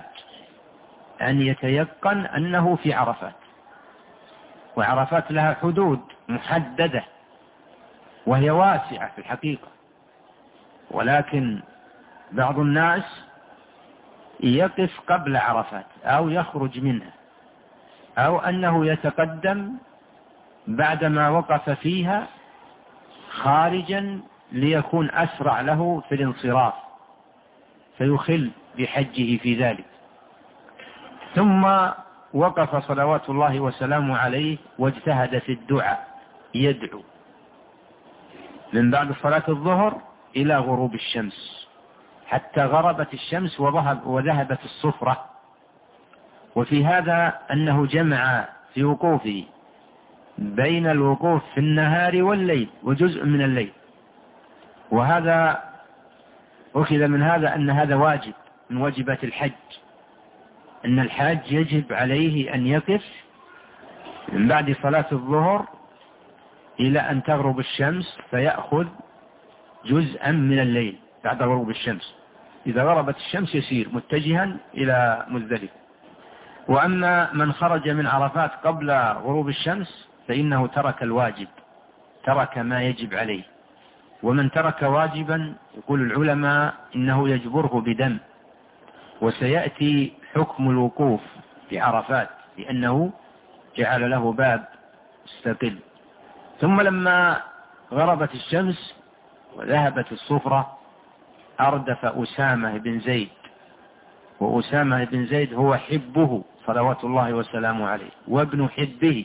Speaker 2: أن يتيقن أنه في عرفات. وعرفات لها حدود محددة وهي واسعة في الحقيقة، ولكن بعض الناس يقف قبل عرفات أو يخرج منها، أو أنه يتقدم بعدما وقف فيها خارجا ليكون أسرع له في الانصراف فيخل بحجه في ذلك. ثم وقف صلوات الله وسلامه عليه واجتهد في الدعاء، يدعو من بعد صلاة الظهر إلى غروب الشمس حتى غربت الشمس وذهبت الصفرة. وفي هذا أنه جمع في وقوفه بين الوقوف في النهار والليل وجزء من الليل. وهذا أخذ من هذا أن هذا واجب من واجبات الحج، أن الحاج يجب عليه أن يقف من بعد صلاة الظهر إلى أن تغرب الشمس، فيأخذ جزءا من الليل بعد غروب الشمس. إذا غربت الشمس يسير متجها إلى مزدلفة. وأما من خرج من عرفات قبل غروب الشمس فإنه ترك الواجب، ترك ما يجب عليه. ومن ترك واجبا يقول العلماء إنه يجبره بدم، وسيأتي حكم الوقوف في عرفات لأنه جعل له باب مستقل. ثم لما غربت الشمس وذهبت الصفرة أردف أسامة بن زيد، وأسامة بن زيد هو حبه صلوات الله وسلامه عليه وابن حبه.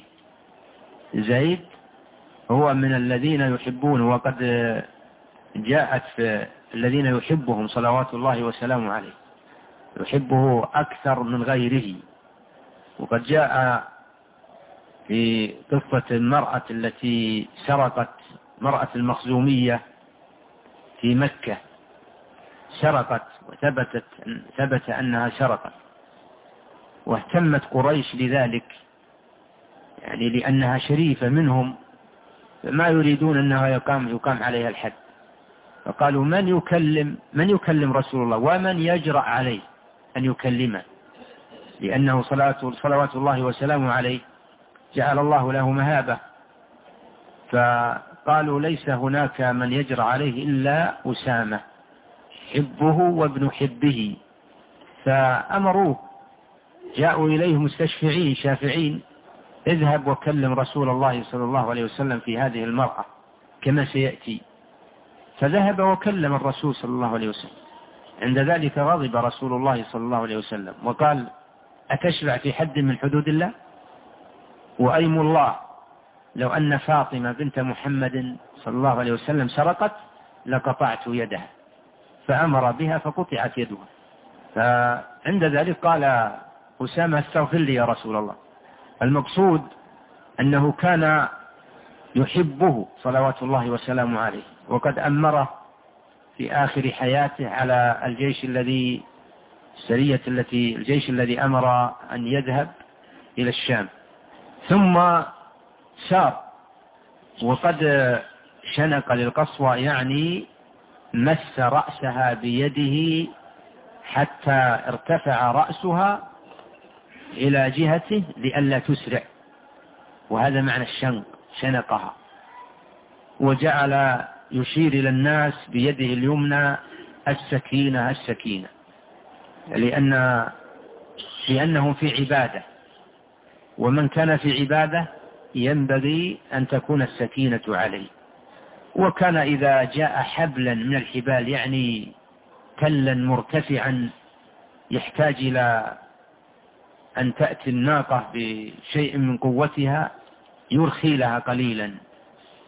Speaker 2: زيد هو من الذين يحبون، وقد جاءت في الذين يحبهم صلوات الله وسلامه عليه، يحبه أكثر من غيره. وقد جاء في قصة المرأة التي سرقت، مرأة المخزومية في مكة، سرقت وثبت أنها سرقت، واهتمت قريش لذلك، يعني لأنها شريفة منهم، فما يريدون أنها يقام عليها الحد. فقالوا من يكلم رسول الله ومن يجرأ عليه أن يكلمه، لأنه صلوات الله وسلامه عليه جعل الله له مهابة. فقالوا ليس هناك من يجرأ عليه إلا أسامة حبه وابن حبه. فأمروه، جاءوا إليه مستشفعين شافعين: اذهب وكلم رسول الله صلى الله عليه وسلم في هذه المرأة كما سيأتي. فذهب وكلم الرسول صلى الله عليه وسلم. عند ذلك غضب رسول الله صلى الله عليه وسلم وقال: أتشفع في حد من حدود الله؟ وأيم الله لو أن فاطمة بنت محمد صلى الله عليه وسلم سرقت لقطعت يدها. فأمر بها فقطعت يدها. فعند ذلك قال أسامة: استغفر لي يا رسول الله. المقصود أنه كان يحبه صلوات الله وسلامه عليه، وقد أمره في آخر حياته على الجيش الذي أمر أن يذهب إلى الشام. ثم سار، وقد شنق للقصوى، يعني مس رأسها بيده حتى ارتفع رأسها إلى جهته لئلا تسرع، وهذا معنى الشنق، شنقها. وجعل يشير إلى الناس بيده اليمنى: السكينة السكينة، لأنهم في عبادة، ومن كان في عبادة ينبغي أن تكون السكينة عليه. وكان إذا جاء حبلا من الحبال، يعني تلا مرتفعا يحتاج إلى أن تأتي الناقة بشيء من قوتها، يرخي لها قليلا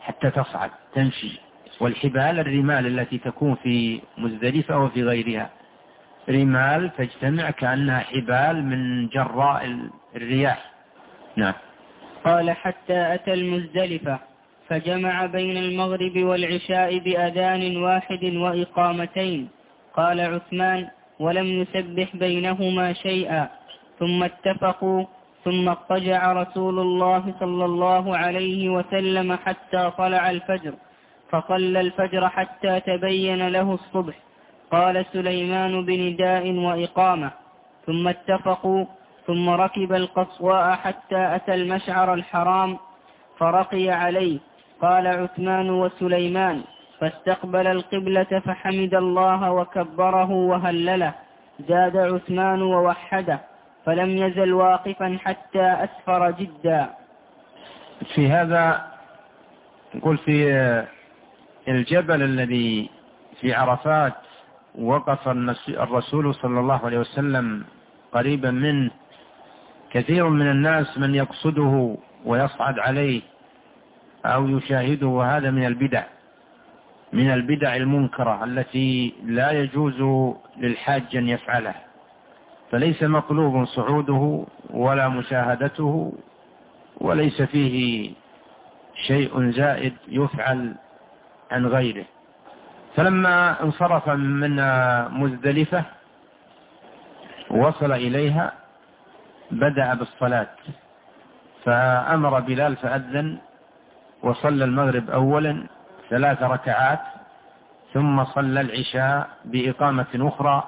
Speaker 2: حتى تصعد تمشي. والحبال الرمال التي تكون في مزدلفة وفي غيرها، رمال تجتمع كأنها حبال من جراء الرياح. نعم.
Speaker 1: قال حتى أتى المزدلفة فجمع بين المغرب والعشاء بأذان واحد وإقامتين. قال عثمان: ولم يسبح بينهما شيئا. ثم اتفقوا، ثم اضطجع رسول الله صلى الله عليه وسلم حتى طلع الفجر، فصلى الفجر حتى تبين له الصبح. قال سليمان: بنداء وإقامة. ثم اتفقوا، ثم ركب القصواء حتى أتى المشعر الحرام فرقي عليه. قال عثمان وسليمان: فاستقبل القبلة فحمد الله وكبره وهلله. زاد عثمان ووحده، فلم يزل واقفا حتى أسفر جدا.
Speaker 2: في هذا نقول في الجبل الذي في عرفات وقف الرسول صلى الله عليه وسلم قريبا منه، كثير من الناس من يقصده ويصعد عليه أو يشاهده، وهذا من البدع المنكرة التي لا يجوز للحاج أن يفعلها. فليس مطلوب صعوده ولا مشاهدته، وليس فيه شيء زائد يفعل عن غيره. فلما انصرف من مزدلفة وصل إليها بدأ بالصلاة، فأمر بلال فأذن، وصلى المغرب أولا 3 ركعات، ثم صلى العشاء بإقامة أخرى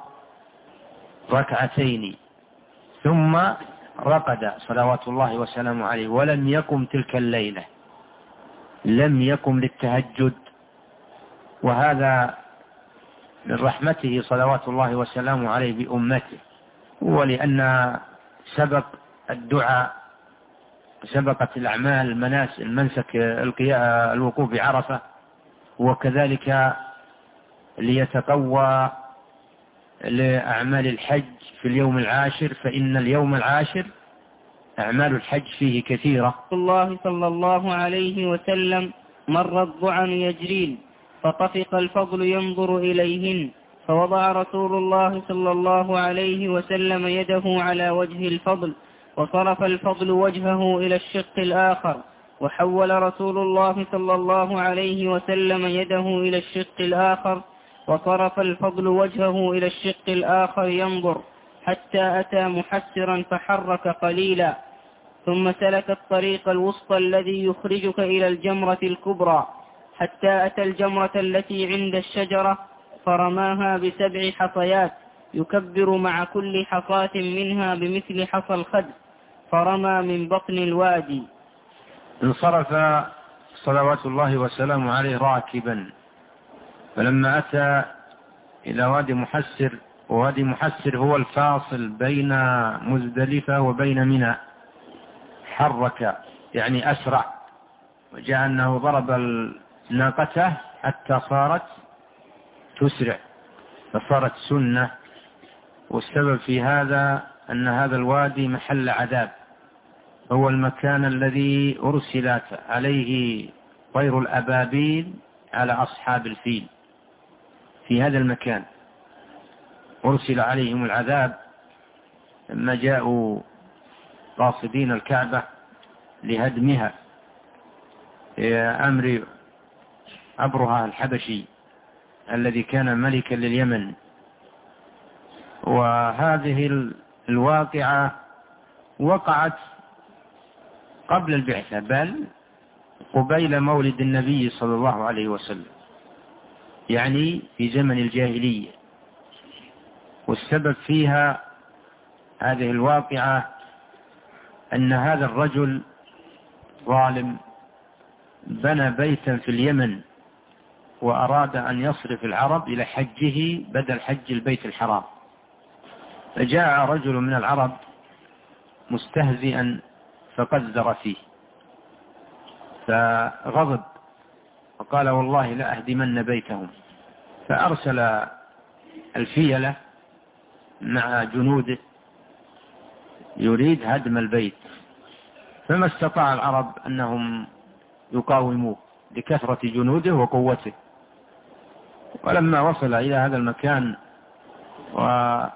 Speaker 2: 2 ثم رقد صلوات الله وسلامه عليه، ولم يقم تلك الليلة، لم يقم للتهجد. وهذا من رحمته صلوات الله وسلامه عليه بأمته، ولأن سبق الدعاء، سبقت الأعمال المنسك الوقوف بعرفة، وكذلك ليتقوى لأعمال الحج في اليوم العاشر، فإن اليوم العاشر أعمال الحج فيه كثيرة.
Speaker 1: الله صلى الله عليه وسلم مر الضعن يجرين، فطفق الفضل ينظر إليهن، فوضع رسول الله صلى الله عليه وسلم يده على وجه الفضل، وصرف الفضل وجهه إلى الشق الآخر، وحول رسول الله صلى الله عليه وسلم يده إلى الشق الآخر، وصرف الفضل وجهه إلى الشق الآخر ينظر، حتى أتى محسرا فحرك قليلا، ثم سلك الطريق الوسطى الذي يخرجك إلى الجمرة الكبرى، حتى أتى الجمرة التي عند الشجرة، فرماها ب7 حصيات، يكبر مع كل حصاة منها بمثل حصى الخد، فرمى من بطن الوادي.
Speaker 2: انصرف صلوات الله وسلامه عليه راكبا، فلما أتى إلى وادي محسر، ووادي محسر هو الفاصل بين مزدلفة وبين منى، حرك يعني أسرع، وجاء أنه ضرب ناقته حتى صارت تسرع، فصارت سنة. والسبب في هذا أن هذا الوادي محل عذاب، هو المكان الذي أرسلت عليه طير الأبابيل على أصحاب الفيل. في هذا المكان أرسل عليهم العذاب لما جاءوا قاصدين الكعبة لهدمها أمر أبرهة الحبشي الذي كان ملكا لليمن. وهذه الواقعة وقعت قبل البعثة، بل قبيل مولد النبي صلى الله عليه وسلم، يعني في زمن الجاهلية. والسبب فيها هذه الواقعة أن هذا الرجل ظالم بنى بيتا في اليمن، وأراد أن يصرف العرب إلى حجه بدل حج البيت الحرام، فجاء رجل من العرب مستهزئا فقذر فيه، فغضب وقال: والله لا أهدمن بيتهم. فأرسل الفيلة مع جنوده يريد هدم البيت، فما استطاع العرب أنهم يقاوموه، لكثرة جنوده وقوته. ولما وصل إلى هذا المكان ولم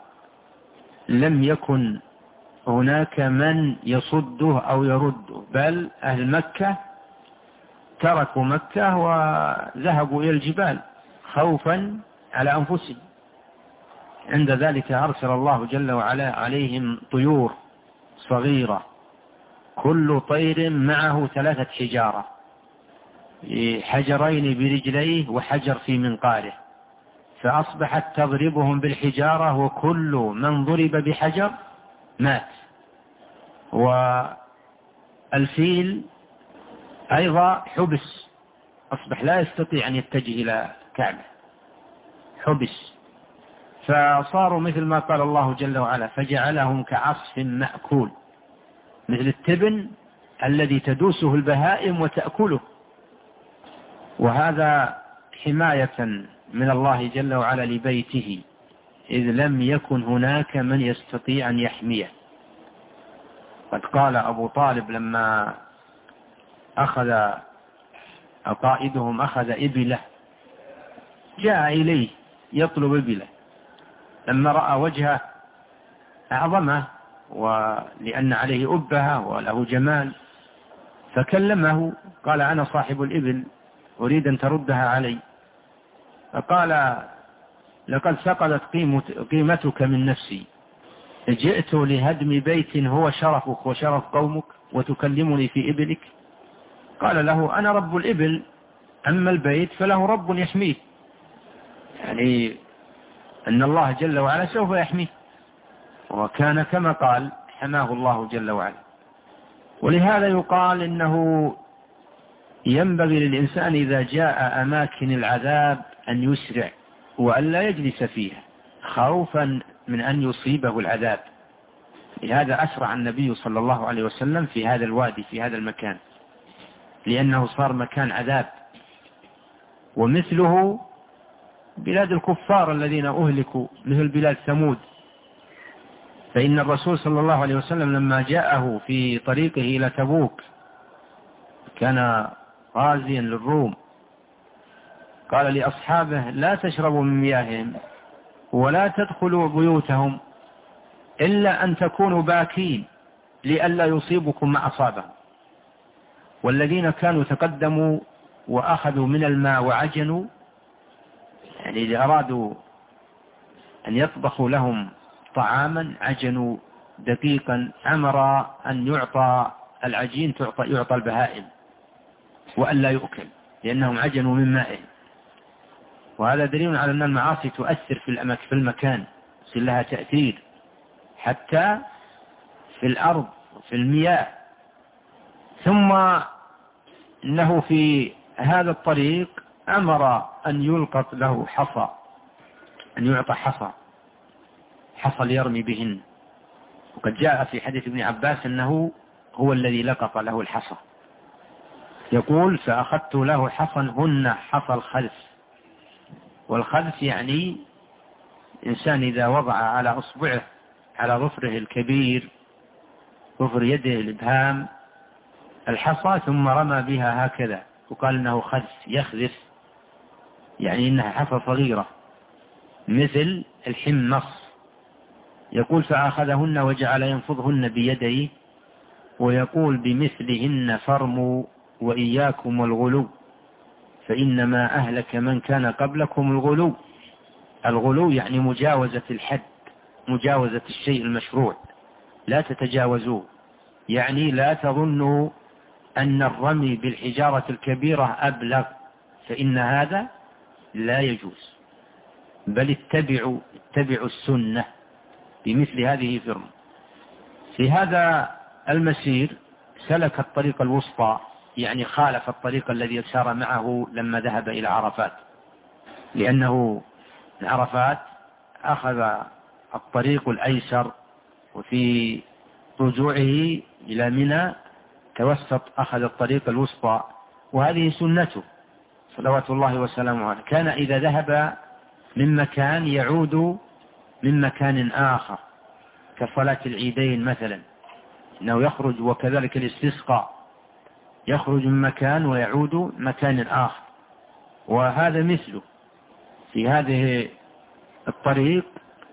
Speaker 2: يكن هناك من يصده أو يرده، بل أهل مكة تركوا مكة وذهبوا إلى الجبال خوفا على أنفسهم. عند ذلك أرسل الله جل وعلا عليهم طيور صغيرة، كل طير معه 3 حجارة، حجرين برجليه وحجر في منقاره، فأصبحت تضربهم بالحجارة، وكل من ضرب بحجر مات. والفيل أيضا حبس، أصبح لا يستطيع أن يتجه إلى كعبة، حبس، فصاروا مثل ما قال الله جل وعلا فجعلهم كعصف مأكول، مثل التبن الذي تدوسه البهائم وتأكله. وهذا حماية من الله جل وعلا لبيته، إذ لم يكن هناك من يستطيع أن يحميه. قد قال أبو طالب لما أخذ قائدهم أخذ إبله، جاء إليه يطلب إبله، لما رأى وجهه أعظمه ولأن عليه أبهة وله جمال، فكلمه قال أنا صاحب الإبل أريد أن تردها علي. فقال لقد سقطت قيمتك من نفسي، جئت لهدم بيت هو شرفك وشرف قومك وتكلمني في إبلك. قال له أنا رب الإبل، أما البيت فله رب يحميه، يعني أن الله جل وعلا سوف يحميه، وكان كما قال حماه الله جل وعلا. ولهذا يقال إنه ينبغي للإنسان إذا جاء أماكن العذاب أن يسرع وأن لا يجلس فيها خوفا من أن يصيبه العذاب. لهذا أسرع النبي صلى الله عليه وسلم في هذا الوادي في هذا المكان، لأنه صار مكان عذاب. ومثله بلاد الكفار الذين أهلكوا مثل بلاد ثمود، فإن الرسول صلى الله عليه وسلم لما جاءه في طريقه إلى تبوك كان غازيا للروم، قال لأصحابه لا تشربوا من مياههم ولا تدخلوا بيوتهم إلا أن تكونوا باكين لئلا يصيبكم ما أصابهم. والذين كانوا تقدموا وأخذوا من الماء وعجنوا، يعني إذا أرادوا أن يطبخوا لهم طعاما عجنوا دقيقا، أمر أن يعطى العجين يعطى البهائم وأن لا يؤكل، لأنهم عجنوا من ماء. وهذا دليل على أن المعاصي تؤثر في المكان، يصير لها تأثير حتى في الأرض في المياه. ثم إنه في هذا الطريق أمر أن يلقط له حصى، أن يعطى حصى ليرمي بهن. وقد جاء في حديث ابن عباس أنه هو الذي لقط له الحصى، يقول فأخذت له حصى هن حصى الخلف. والخلف يعني إنسان إذا وضع على أصبعه على ظفره الكبير، ظفر يده الإبهام، الحصى ثم رمى بها هكذا، وقال إنه خذف يخذف، يعني إنها حصى صغيرة مثل الحمص. يقول فأخذهن وجعل ينفضهن بيديه ويقول بمثلهن فرموا وإياكم والغلو فإنما أهلك من كان قبلكم الغلو. الغلو يعني مجاوزة الحد، مجاوزة الشيء المشروع، لا تتجاوزوه، يعني لا تظنوا أن الرمي بالحجارة الكبيرة أبلغ، فإن هذا لا يجوز، بل اتبعوا السنة بمثل هذه فرم. في هذا المسير سلك الطريق الوسطى، يعني خالف الطريق الذي سار معه لما ذهب إلى عرفات، لأنه عرفات أخذ الطريق الأيسر، وفي رجوعه إلى منى توسط أخذ الطريق الوسطى، وهذه سنته صلوات الله وسلامه عليه. كان إذا ذهب من مكان يعود من مكان آخر، كصلاة العيدين مثلا، إنه يخرج، وكذلك الاستسقاء يخرج من مكان ويعود مكان آخر. وهذا مثله في هذه الطريق،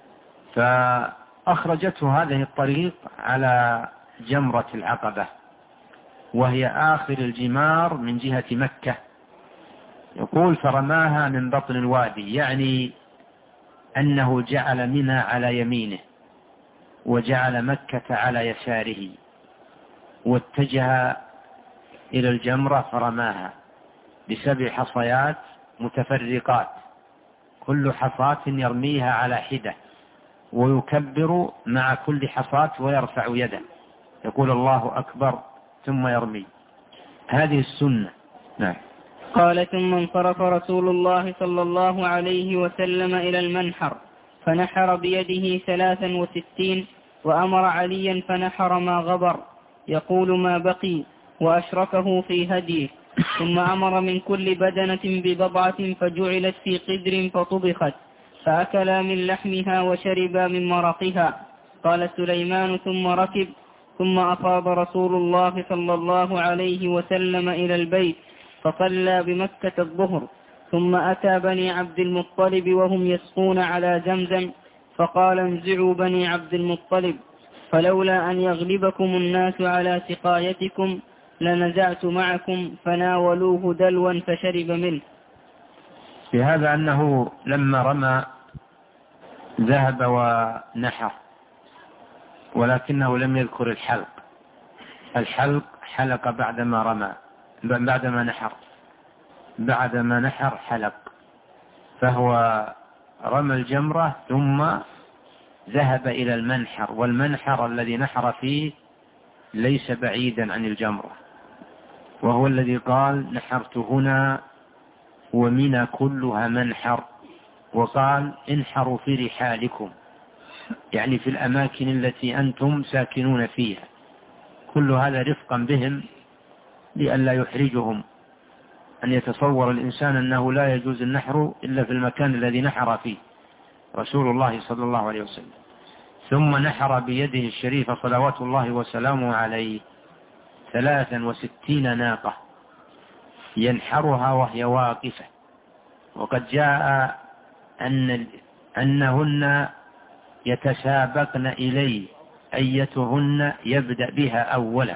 Speaker 2: فأخرجته هذه الطريق على جمرة العقبة، وهي آخر الجمار من جهة مكة. يقول فرماها من بطن الوادي، يعني أنه جعل منى على يمينه وجعل مكة على يساره، واتجه إلى الجمرة فرماها ب7 حصيات متفرقات، كل حصاة يرميها على حدة، ويكبر مع كل حصاة ويرفع يده، يقول الله أكبر ثم يرمي. هذه السنة. نعم.
Speaker 1: قال ثم انصرف رسول الله صلى الله عليه وسلم إلى المنحر فنحر بيده 63، وأمر عليا فنحر ما غبر، يقول ما بقي، وأشركه في هديه. ثم أمر من كل بدنة ببضعة فجعلت في قدر فطبخت، فأكلا من لحمها وشربا من مرقها. قال سليمان ثم ركب، ثم أفاض رسول الله صلى الله عليه وسلم إلى البيت فصلى بمكة الظهر، ثم أتى بني عبد المطلب وهم يسقون على زمزم، فقال انزعوا بني عبد المطلب، فلولا أن يغلبكم الناس على سقايتكم لنزعت معكم، فناولوه دلوا فشرب منه.
Speaker 2: في هذا أنه لما رمى ذهب ونحر، ولكنه لم يذكر الحلق حلق بعدما رمى، بعدما نحر حلق، فهو رمى الجمرة ثم ذهب إلى المنحر، والمنحر الذي نحر فيه ليس بعيدا عن الجمرة، وهو الذي قال نحرت هنا ومنى كلها منحر، وقال انحروا في رحالكم، يعني في الأماكن التي أنتم ساكنون فيها. كل هذا رفقا بهم لئلا يحرجهم، أن يتصور الإنسان أنه لا يجوز النحر إلا في المكان الذي نحر فيه رسول الله صلى الله عليه وسلم. ثم نحر بيده الشريفة صلوات الله وسلامه عليه 63 ناقة ينحرها وهي واقفة، وقد جاء أنهن يتسابقن إليه أيتهن يبدأ بها أولا،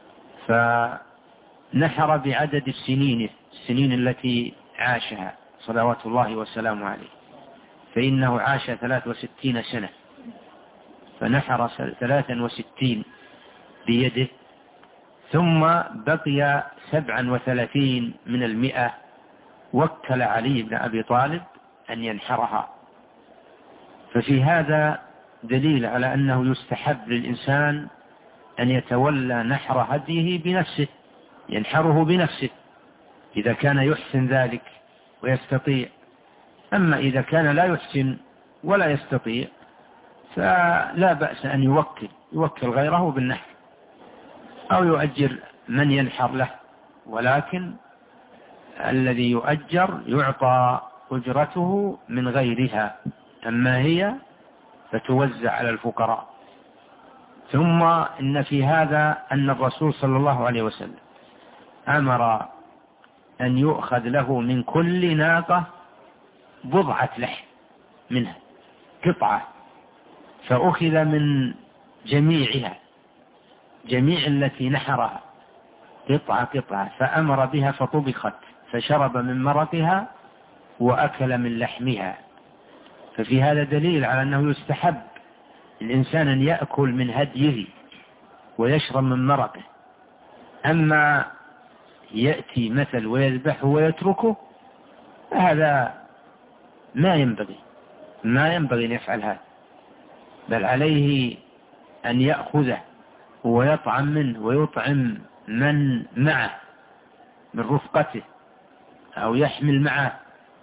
Speaker 2: فنحر بعدد السنين التي عاشها صلوات الله وسلامه عليه، فإنه عاش 63 سنة، فنحر 63 بيده. ثم بقي 37 من 100 وكل علي بن أبي طالب أن ينحرها. ففي هذا دليل على أنه يستحب للإنسان أن يتولى نحر هديه بنفسه، ينحره بنفسه إذا كان يحسن ذلك ويستطيع. أما إذا كان لا يحسن ولا يستطيع فلا بأس أن يوكل غيره بالنحر، أو يؤجر من ينحر له، ولكن الذي يؤجر يعطى أجرته من غيرها، أما هي فتوزع على الفقراء. ثم إن في هذا أن الرسول صلى الله عليه وسلم أمر أن يؤخذ له من كل ناقة بضعة لحم منها، قطعة، فأخذ من جميع التي نحرها قطعة، فأمر بها فطبخت، فشرب من مرقها وأكل من لحمها. ففي هذا دليل على أنه يستحب الإنسان أن يأكل من هديه ويشرب من مرقه. أما يأتي مثل ويذبحه ويتركه، هذا ما ينبغي أن يفعل هذا، بل عليه أن يأخذه ويطعم منه ويطعم من معه من رفقته، أو يحمل معه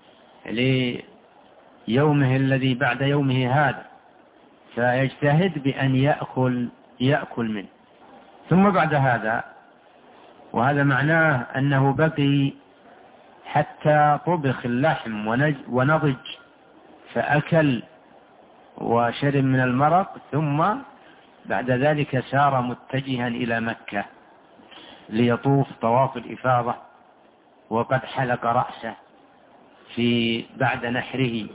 Speaker 2: ليومه الذي بعد يومه هذا، فيجتهد بأن يأكل منه. ثم بعد هذا، وهذا معناه أنه بقي حتى طبخ اللحم ونضج، فأكل وشرب من المرق، ثم بعد ذلك سار متجها إلى مكة. ليطوف طواف الإفاضة وقد حلق رأسه بعد نحره،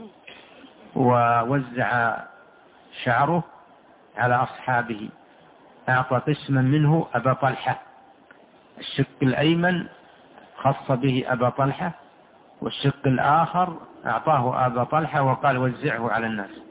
Speaker 2: ووزع شعره على أصحابه. أعطى قسما منه أبا طلحة، الشق الأيمن خص به أبا طلحة، والشق الآخر أعطاه أبا طلحة وقال وزعه على الناس.